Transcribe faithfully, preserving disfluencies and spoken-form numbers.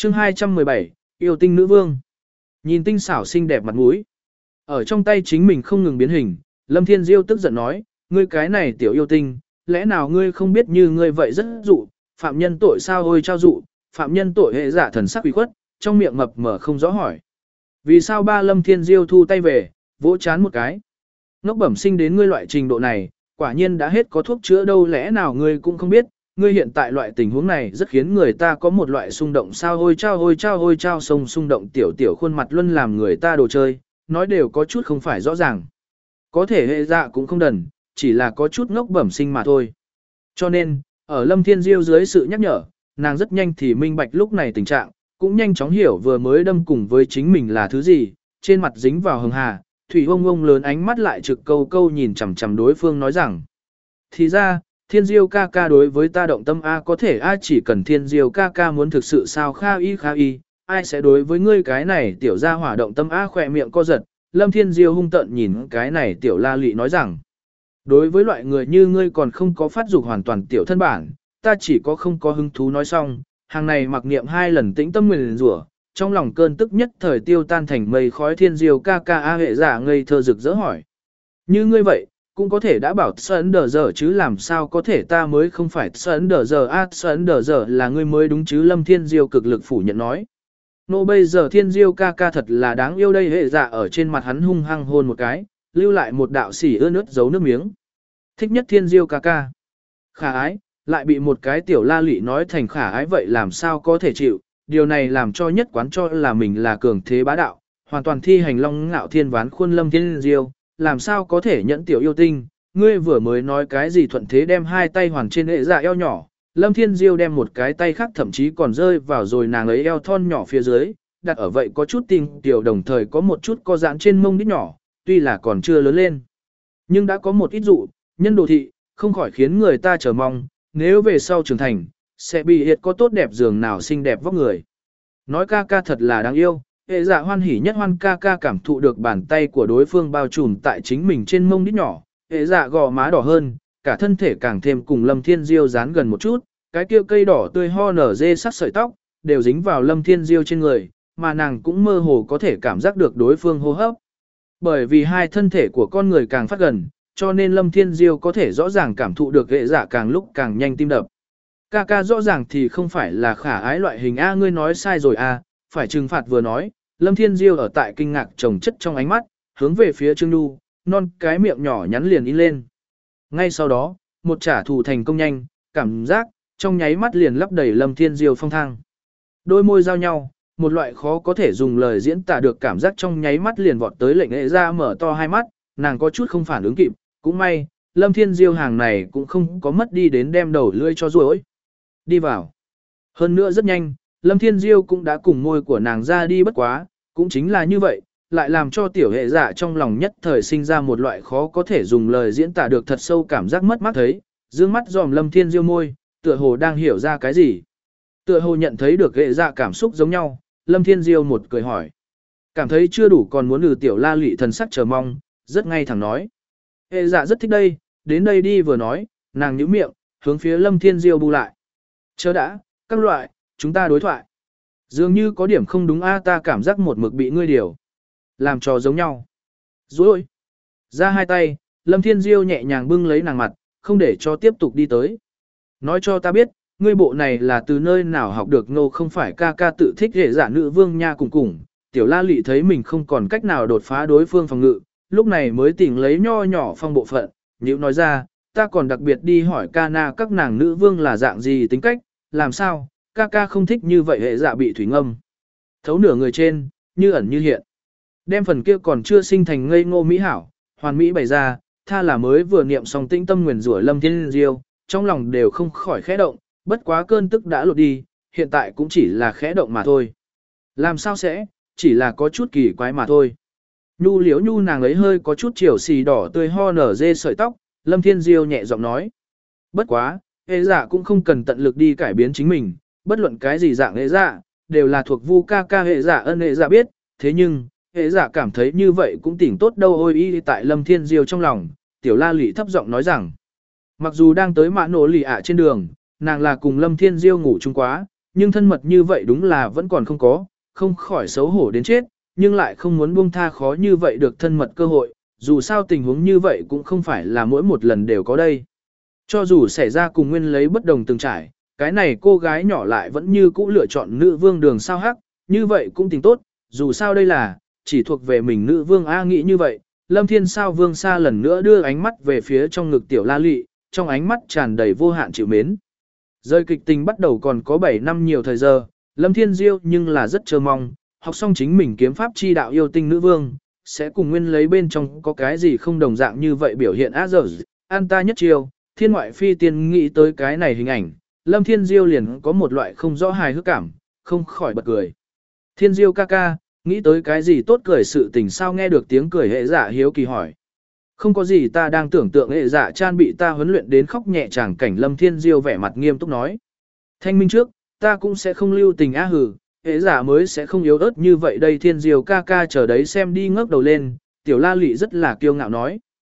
chương hai trăm mười bảy, yêu tinh nữ vương. Nhìn tinh xảo xinh đẹp mặt mũi. Ở trong tay chính mình không ngừng biến hình, Lâm Thiên Diêu tức giận nói, ngươi cái này tiểu yêu tinh, lẽ nào ngươi không biết như ngươi vậy rất dụ, phạm nhân tội sao ôi trao dụ, phạm nhân tội hệ giả thần sắc quỷ khuất, trong miệng mập mở không rõ hỏi. Vì sao ba Lâm Thiên Diêu thu tay về, vỗ chán một cái. Ngốc bẩm sinh đến ngươi loại trình độ này, quả nhiên đã hết có thuốc chữa đâu, lẽ nào ngươi cũng không biết, ngươi hiện tại loại tình huống này rất khiến người ta có một loại xung động sao ôi trao ôi trao ôi trao sông xung động tiểu tiểu khuôn mặt luân làm người ta đồ chơi, nói đều có chút không phải rõ ràng. Có thể hệ dạ cũng không đần, chỉ là có chút ngốc bẩm sinh mà thôi. Cho nên, ở Lâm Thiên Diêu dưới sự nhắc nhở, nàng rất nhanh thì minh bạch lúc này tình trạng, cũng nhanh chóng hiểu vừa mới đâm cùng với chính mình là thứ gì, trên mặt dính vào hồng hà, thủy ông ông lớn ánh mắt lại trực câu câu nhìn chằm chằm đối phương nói rằng. Thì ra, Thiên Diêu ca ca đối với ta động tâm A có thể A chỉ cần Thiên Diêu ca ca muốn thực sự sao kha y kha y, ai sẽ đối với ngươi cái này tiểu gia hỏa động tâm A khỏe miệng co giật, Lâm Thiên Diêu hung tợn nhìn cái này tiểu la lị nói rằng. Đối với loại người như ngươi còn không có phát dục hoàn toàn tiểu thân bản, ta chỉ có không có hứng thú nói xong, hàng này mặc niệm hai lần tĩnh tâm nguyền rủa, trong lòng cơn tức nhất thời tiêu tan thành mây khói Thiên Diêu ca ca a hệ giả ngây thơ rực rỡ hỏi. Như ngươi vậy, cũng có thể đã bảo Sơn Đờ Giờ chứ làm sao có thể ta mới không phải Sơn Đờ Giờ a Sơn Đờ Giờ là ngươi mới đúng chứ Lâm Thiên Diêu cực lực phủ nhận nói. Nô bây giờ Thiên Diêu ca ca thật là đáng yêu đây hệ giả ở trên mặt hắn hung hăng hôn một cái, lưu lại một đạo xỉ ướt nước giấu nước miếng. Thích nhất Thiên Diêu ca ca. Khả ái, lại bị một cái tiểu la lị nói thành khả ái vậy làm sao có thể chịu, điều này làm cho nhất quán cho là mình là cường thế bá đạo, hoàn toàn thi hành long ngạo thiên ván khuôn Lâm Thiên Diêu, làm sao có thể nhẫn tiểu yêu tinh, ngươi vừa mới nói cái gì thuận thế đem hai tay hoàn trên hệ dạ eo nhỏ, Lâm Thiên Diêu đem một cái tay khác thậm chí còn rơi vào rồi nàng ấy eo thon nhỏ phía dưới, đặt ở vậy có chút tình tiểu đồng thời có một chút co giãn trên mông đít nhỏ, tuy là còn chưa lớn lên, nhưng đã có một ít dụ, nhân đồ thị, không khỏi khiến người ta chờ mong, nếu về sau trưởng thành, sẽ bị hiệt có tốt đẹp giường nào xinh đẹp vóc người. Nói ca ca thật là đáng yêu, hệ dạ hoan hỉ nhất hoan ca ca cảm thụ được bàn tay của đối phương bao trùm tại chính mình trên mông đít nhỏ, hệ dạ gò má đỏ hơn, cả thân thể càng thêm cùng Lâm Thiên Diêu dán gần một chút, cái kia cây đỏ tươi ho nở dê sắc sợi tóc, đều dính vào Lâm Thiên Diêu trên người, mà nàng cũng mơ hồ có thể cảm giác được đối phương hô hấp. Bởi vì hai thân thể của con người càng phát gần, cho nên Lâm Thiên Diêu có thể rõ ràng cảm thụ được hệ dạ càng lúc càng nhanh tim đập. Ca ca rõ ràng thì không phải là khả ái loại hình A ngươi nói sai rồi A, phải trừng phạt vừa nói, Lâm Thiên Diêu ở tại kinh ngạc trồng chất trong ánh mắt, hướng về phía Trương Nhu, non cái miệng nhỏ nhắn liền in lên. Ngay sau đó, một trả thù thành công nhanh, cảm giác, trong nháy mắt liền lấp đầy Lâm Thiên Diêu phong thang. Đôi môi giao nhau, một loại khó có thể dùng lời diễn tả được cảm giác trong nháy mắt liền vọt tới lệnh hệ ra mở to hai mắt, nàng có chút không phản ứng kịp, cũng may, Lâm Thiên Diêu hàng này cũng không có mất đi đến đem đầu lưỡi cho ruỗi. Đi vào. Hơn nữa rất nhanh, Lâm Thiên Diêu cũng đã cùng môi của nàng ra đi bất quá, cũng chính là như vậy, lại làm cho tiểu hệ dạ trong lòng nhất thời sinh ra một loại khó có thể dùng lời diễn tả được thật sâu cảm giác mất mát thấy, dương mắt dòm Lâm Thiên Diêu môi, tựa hồ đang hiểu ra cái gì. Tựa hồ nhận thấy được hệ dạ cảm xúc giống nhau, Lâm Thiên Diêu một cười hỏi. Cảm thấy chưa đủ còn muốn lừ tiểu la lị thần sắc chờ mong, rất ngay thẳng nói. Hệ dạ rất thích đây, đến đây đi vừa nói, nàng nhíu miệng, hướng phía Lâm Thiên Diêu bu lại. Chớ đã, các loại, chúng ta đối thoại. Dường như có điểm không đúng a ta cảm giác một mực bị ngươi điều. Làm trò giống nhau. Rồi. Ra hai tay, Lâm Thiên Diêu nhẹ nhàng bưng lấy nàng mặt, không để cho tiếp tục đi tới. Nói cho ta biết, ngươi bộ này là từ nơi nào học được ngô không phải ca ca tự thích hệ giả nữ vương nha cùng cùng. Tiểu la lị thấy mình không còn cách nào đột phá đối phương phòng ngự, lúc này mới tỉnh lấy nho nhỏ phong bộ phận, nếu nói ra, ta còn đặc biệt đi hỏi ca na các nàng nữ vương là dạng gì tính cách, làm sao, ca ca không thích như vậy hệ dạ bị thủy ngâm. Thấu nửa người trên, như ẩn như hiện. Đem phần kia còn chưa sinh thành ngây ngô mỹ hảo, hoàn mỹ bày ra, tha là mới vừa niệm xong tĩnh tâm nguyền rủa Lâm Thiên Diêu, trong lòng đều không khỏi khẽ động, bất quá cơn tức đã lột đi, hiện tại cũng chỉ là khẽ động mà thôi. Làm sao sẽ, chỉ là có chút kỳ quái mà thôi. Nhu liễu nhu nàng ấy hơi có chút chiều xì đỏ tươi ho nở dê sợi tóc, Lâm Thiên Diêu nhẹ giọng nói. Bất quá, hệ dạ cũng không cần tận lực đi cải biến chính mình, bất luận cái gì dạng hệ dạ, đều là thuộc vu ca ca hệ dạ ân hệ dạ biết, thế nhưng, hệ dạ cảm thấy như vậy cũng tỉnh tốt đâu ôi y tại Lâm Thiên Diêu trong lòng, tiểu la lị thấp giọng nói rằng, mặc dù đang tới mã nổ lì ạ trên đường, nàng là cùng Lâm Thiên Diêu ngủ chung quá, nhưng thân mật như vậy đúng là vẫn còn không có, không khỏi xấu hổ đến chết, nhưng lại không muốn buông tha khó như vậy được thân mật cơ hội, dù sao tình huống như vậy cũng không phải là mỗi một lần đều có đây. Cho dù xảy ra cùng nguyên lấy bất đồng từng trải, cái này cô gái nhỏ lại vẫn như cũ lựa chọn nữ vương đường sao hắc, như vậy cũng tính tốt, dù sao đây là, chỉ thuộc về mình nữ vương A nghĩ như vậy, Lâm Thiên sao vương xa lần nữa đưa ánh mắt về phía trong ngực tiểu la lị, trong ánh mắt tràn đầy vô hạn chịu mến. Rơi kịch tình bắt đầu còn có bảy năm nhiều thời giờ, Lâm Thiên Diêu nhưng là rất chờ mong, học xong chính mình kiếm pháp chi đạo yêu tinh nữ vương, sẽ cùng nguyên lấy bên trong có cái gì không đồng dạng như vậy biểu hiện á giờ, an ta nhất chiêu, thiên ngoại phi tiên nghĩ tới cái này hình ảnh, Lâm Thiên Diêu liền có một loại không rõ hài hước cảm, không khỏi bật cười. Thiên Diêu ca ca, nghĩ tới cái gì tốt cười sự tình sao nghe được tiếng cười hệ dạ hiếu kỳ hỏi. Không có gì ta đang tưởng tượng hệ dạ chan bị ta huấn luyện đến khóc nhẹ chàng cảnh Lâm Thiên Diêu vẻ mặt nghiêm túc nói. Thanh minh trước, ta cũng sẽ không lưu tình á hử, hệ dạ mới sẽ không yếu ớt như vậy đây Thiên Diêu ca ca chờ đấy xem đi ngước đầu lên, tiểu la lị rất là kiêu ngạo nói.